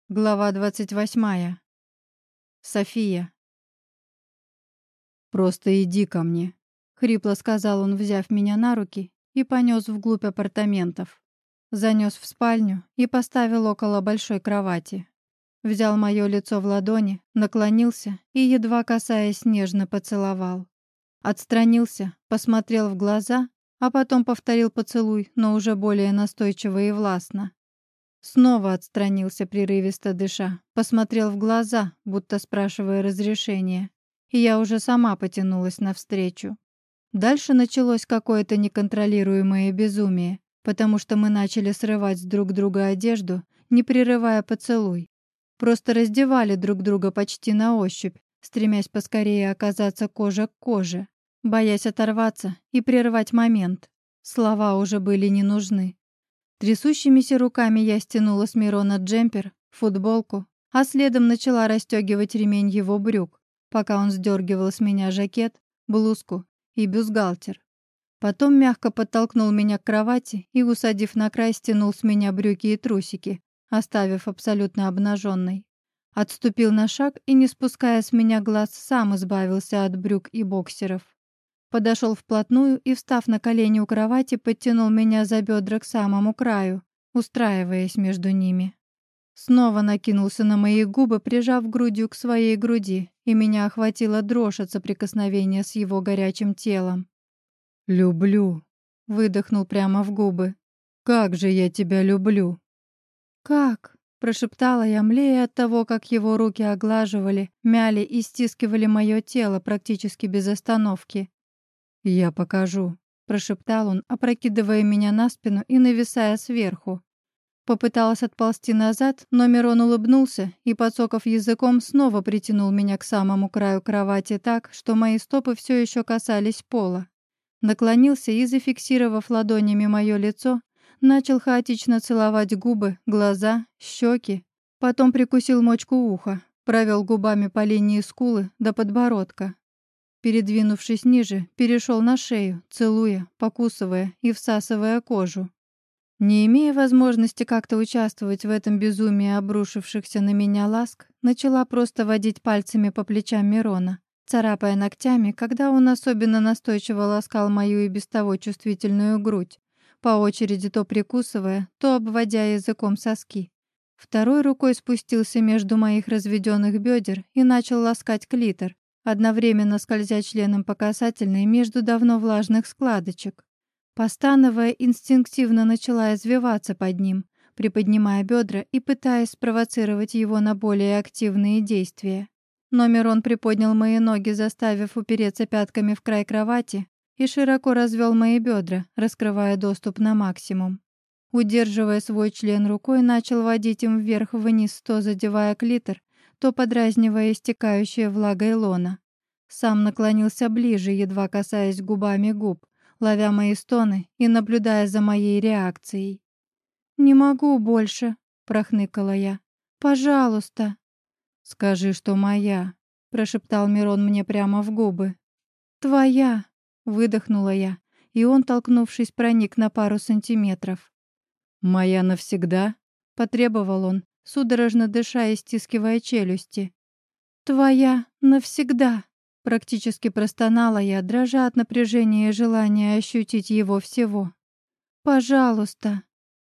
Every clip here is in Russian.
Глава 28. София. «Просто иди ко мне», — хрипло сказал он, взяв меня на руки и понес вглубь апартаментов. Занес в спальню и поставил около большой кровати. Взял мое лицо в ладони, наклонился и, едва касаясь, нежно поцеловал. Отстранился, посмотрел в глаза, а потом повторил поцелуй, но уже более настойчиво и властно. Снова отстранился, прерывисто дыша, посмотрел в глаза, будто спрашивая разрешения, и я уже сама потянулась навстречу. Дальше началось какое-то неконтролируемое безумие, потому что мы начали срывать с друг друга одежду, не прерывая поцелуй. Просто раздевали друг друга почти на ощупь, стремясь поскорее оказаться кожа к коже, боясь оторваться и прервать момент. Слова уже были не нужны. Трясущимися руками я стянула с Мирона джемпер, футболку, а следом начала расстегивать ремень его брюк, пока он сдергивал с меня жакет, блузку и бюстгальтер. Потом мягко подтолкнул меня к кровати и, усадив на край, стянул с меня брюки и трусики, оставив абсолютно обнаженной. Отступил на шаг и, не спуская с меня глаз, сам избавился от брюк и боксеров. Подошел вплотную и, встав на колени у кровати, подтянул меня за бедра к самому краю, устраиваясь между ними. Снова накинулся на мои губы, прижав грудью к своей груди, и меня охватила дрожь от соприкосновения с его горячим телом. «Люблю», — выдохнул прямо в губы. «Как же я тебя люблю!» «Как?» — прошептала я, млея от того, как его руки оглаживали, мяли и стискивали мое тело практически без остановки. «Я покажу», — прошептал он, опрокидывая меня на спину и нависая сверху. Попыталась отползти назад, но Мирон улыбнулся и, подсоков языком, снова притянул меня к самому краю кровати так, что мои стопы все еще касались пола. Наклонился и, зафиксировав ладонями мое лицо, начал хаотично целовать губы, глаза, щеки. Потом прикусил мочку уха, провел губами по линии скулы до подбородка. Передвинувшись ниже, перешел на шею, целуя, покусывая и всасывая кожу. Не имея возможности как-то участвовать в этом безумии обрушившихся на меня ласк, начала просто водить пальцами по плечам Мирона, царапая ногтями, когда он особенно настойчиво ласкал мою и без того чувствительную грудь, по очереди то прикусывая, то обводя языком соски. Второй рукой спустился между моих разведенных бедер и начал ласкать клитор, одновременно скользя членом по касательной между давно влажных складочек. Постановая, инстинктивно начала извиваться под ним, приподнимая бедра и пытаясь спровоцировать его на более активные действия. Но Мирон приподнял мои ноги, заставив упереться пятками в край кровати, и широко развел мои бедра, раскрывая доступ на максимум. Удерживая свой член рукой, начал водить им вверх-вниз, то задевая клитор, то подразнивая истекающее влагой лона. Сам наклонился ближе, едва касаясь губами губ, ловя мои стоны и наблюдая за моей реакцией. «Не могу больше», — прохныкала я. «Пожалуйста». «Скажи, что моя», — прошептал Мирон мне прямо в губы. «Твоя», — выдохнула я, и он, толкнувшись, проник на пару сантиметров. «Моя навсегда?» — потребовал он, судорожно дыша и стискивая челюсти. «Твоя навсегда!» — практически простонала я, дрожа от напряжения и желания ощутить его всего. «Пожалуйста!»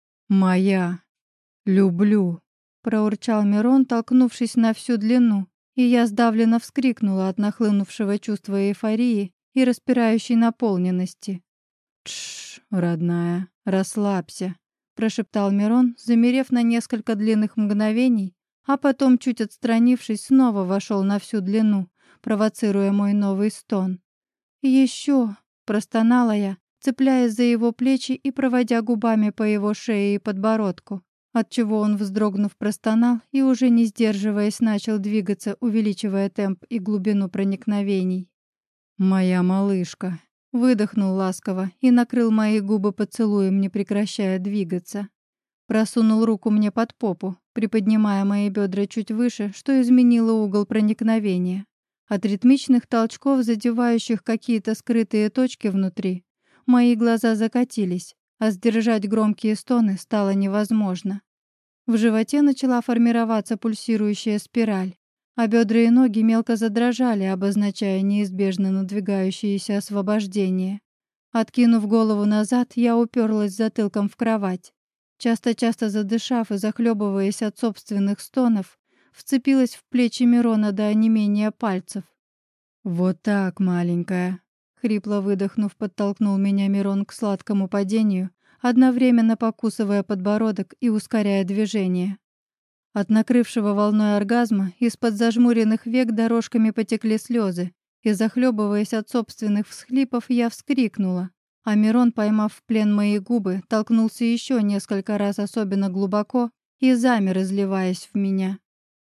«Моя! Люблю!» — проурчал Мирон, толкнувшись на всю длину, и я сдавленно вскрикнула от нахлынувшего чувства эйфории и распирающей наполненности. «Тш, родная, расслабься!» — прошептал Мирон, замерев на несколько длинных мгновений, а потом, чуть отстранившись, снова вошел на всю длину, провоцируя мой новый стон. «Еще!» — простонала я, цепляясь за его плечи и проводя губами по его шее и подбородку, отчего он, вздрогнув, простонал и, уже не сдерживаясь, начал двигаться, увеличивая темп и глубину проникновений. «Моя малышка!» — выдохнул ласково и накрыл мои губы поцелуем, не прекращая двигаться. Просунул руку мне под попу, приподнимая мои бедра чуть выше, что изменило угол проникновения. От ритмичных толчков, задевающих какие-то скрытые точки внутри, мои глаза закатились, а сдержать громкие стоны стало невозможно. В животе начала формироваться пульсирующая спираль, а бедра и ноги мелко задрожали, обозначая неизбежно надвигающееся освобождение. Откинув голову назад, я уперлась затылком в кровать. Часто-часто задышав и захлебываясь от собственных стонов, вцепилась в плечи Мирона до онемения пальцев. «Вот так, маленькая!» Хрипло выдохнув, подтолкнул меня Мирон к сладкому падению, одновременно покусывая подбородок и ускоряя движение. От накрывшего волной оргазма из-под зажмуренных век дорожками потекли слезы, и, захлебываясь от собственных всхлипов, я вскрикнула, а Мирон, поймав в плен мои губы, толкнулся еще несколько раз особенно глубоко и замер, изливаясь в меня.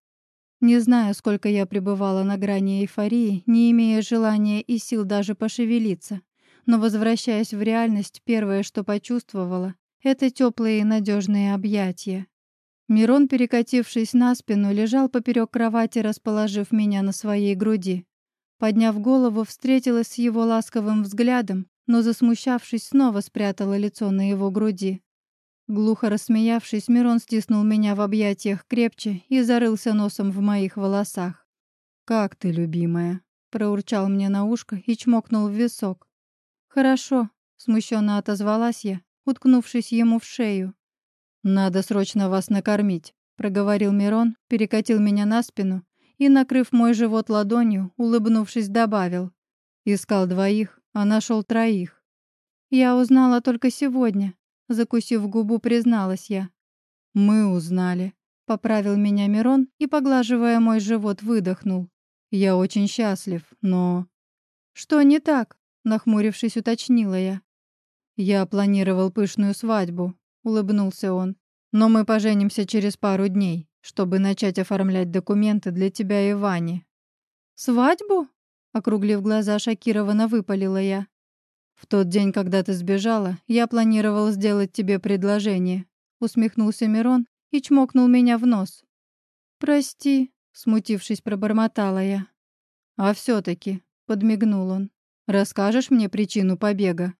Не знаю, сколько я пребывала на грани эйфории, не имея желания и сил даже пошевелиться, но, возвращаясь в реальность, первое, что почувствовала, это теплые и надежные объятия. Мирон, перекатившись на спину, лежал поперек кровати, расположив меня на своей груди. Подняв голову, встретилась с его ласковым взглядом, но, засмущавшись, снова спрятала лицо на его груди. Глухо рассмеявшись, Мирон стиснул меня в объятиях крепче и зарылся носом в моих волосах. «Как ты, любимая?» — проурчал мне на ушко и чмокнул в висок. «Хорошо», — смущенно отозвалась я, уткнувшись ему в шею. «Надо срочно вас накормить», — проговорил Мирон, перекатил меня на спину и, накрыв мой живот ладонью, улыбнувшись, добавил. «Искал двоих, а нашел троих». «Я узнала только сегодня», — закусив губу, призналась я. «Мы узнали», — поправил меня Мирон и, поглаживая мой живот, выдохнул. «Я очень счастлив, но...» «Что не так?» — нахмурившись, уточнила я. «Я планировал пышную свадьбу», — улыбнулся он. «Но мы поженимся через пару дней, чтобы начать оформлять документы для тебя и Вани». «Свадьбу?» — округлив глаза, шокированно выпалила я. «В тот день, когда ты сбежала, я планировал сделать тебе предложение», — усмехнулся Мирон и чмокнул меня в нос. «Прости», — смутившись, пробормотала я. «А все-таки», — подмигнул он, — «расскажешь мне причину побега?»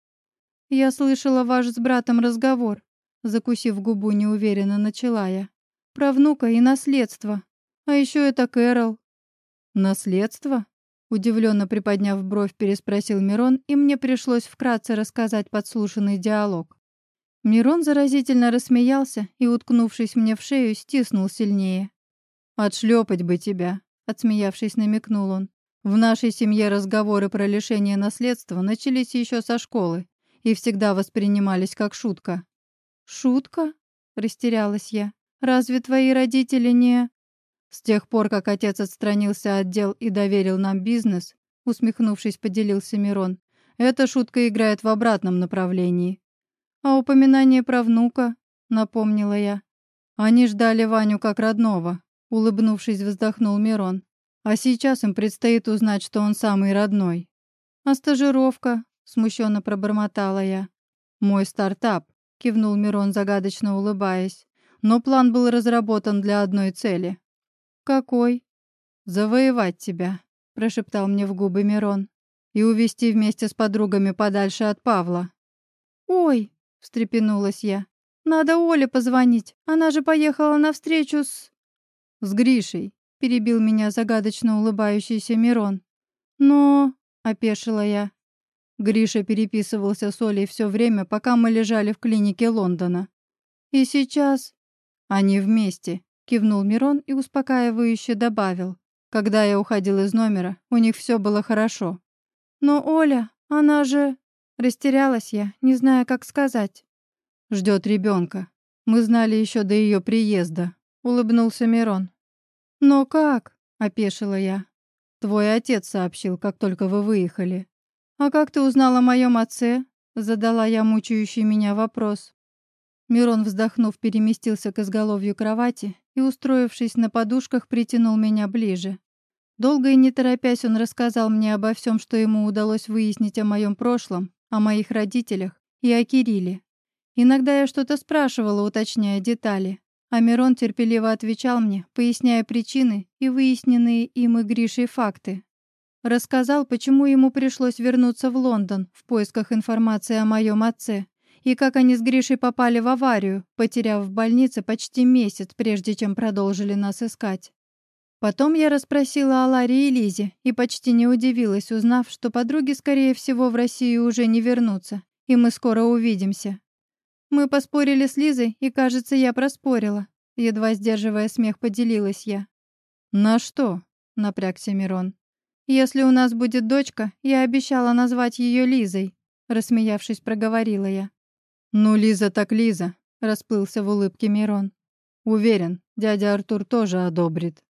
«Я слышала ваш с братом разговор», — закусив губу, неуверенно начала я. «Про внука и наследство. А еще это Кэрол». «Наследство?» Удивленно приподняв бровь, переспросил Мирон, и мне пришлось вкратце рассказать подслушанный диалог. Мирон заразительно рассмеялся и, уткнувшись мне в шею, стиснул сильнее. «Отшлепать бы тебя», — отсмеявшись, намекнул он. «В нашей семье разговоры про лишение наследства начались еще со школы и всегда воспринимались как шутка». «Шутка?» — растерялась я. «Разве твои родители не...» «С тех пор, как отец отстранился от дел и доверил нам бизнес», усмехнувшись, поделился Мирон, «эта шутка играет в обратном направлении». «А упоминание про внука?» — напомнила я. «Они ждали Ваню как родного», — улыбнувшись, вздохнул Мирон. «А сейчас им предстоит узнать, что он самый родной». «А стажировка?» — смущенно пробормотала я. «Мой стартап», — кивнул Мирон, загадочно улыбаясь. «Но план был разработан для одной цели». «Какой?» «Завоевать тебя», — прошептал мне в губы Мирон. «И увезти вместе с подругами подальше от Павла». «Ой!» — встрепенулась я. «Надо Оле позвонить. Она же поехала навстречу с...» «С Гришей», — перебил меня загадочно улыбающийся Мирон. «Но...» — опешила я. Гриша переписывался с Олей все время, пока мы лежали в клинике Лондона. «И сейчас...» «Они вместе», — кивнул Мирон и успокаивающе добавил. «Когда я уходил из номера, у них все было хорошо». «Но Оля, она же...» Растерялась я, не зная, как сказать. «Ждет ребенка. Мы знали еще до ее приезда», — улыбнулся Мирон. «Но как?» — опешила я. «Твой отец сообщил, как только вы выехали». «А как ты узнал о моем отце?» — задала я мучающий меня вопрос. Мирон, вздохнув, переместился к изголовью кровати и, устроившись на подушках, притянул меня ближе. Долго и не торопясь, он рассказал мне обо всем, что ему удалось выяснить о моем прошлом, о моих родителях и о Кирилле. Иногда я что-то спрашивала, уточняя детали, а Мирон терпеливо отвечал мне, поясняя причины и выясненные им и Гришей факты. Рассказал, почему ему пришлось вернуться в Лондон в поисках информации о моем отце и как они с Гришей попали в аварию, потеряв в больнице почти месяц, прежде чем продолжили нас искать. Потом я расспросила о Ларе и Лизе и почти не удивилась, узнав, что подруги, скорее всего, в Россию уже не вернутся, и мы скоро увидимся. Мы поспорили с Лизой, и, кажется, я проспорила. Едва сдерживая смех, поделилась я. «На что?» — напрягся Мирон. «Если у нас будет дочка, я обещала назвать ее Лизой», — рассмеявшись, проговорила я. «Ну, Лиза так Лиза», — расплылся в улыбке Мирон. «Уверен, дядя Артур тоже одобрит».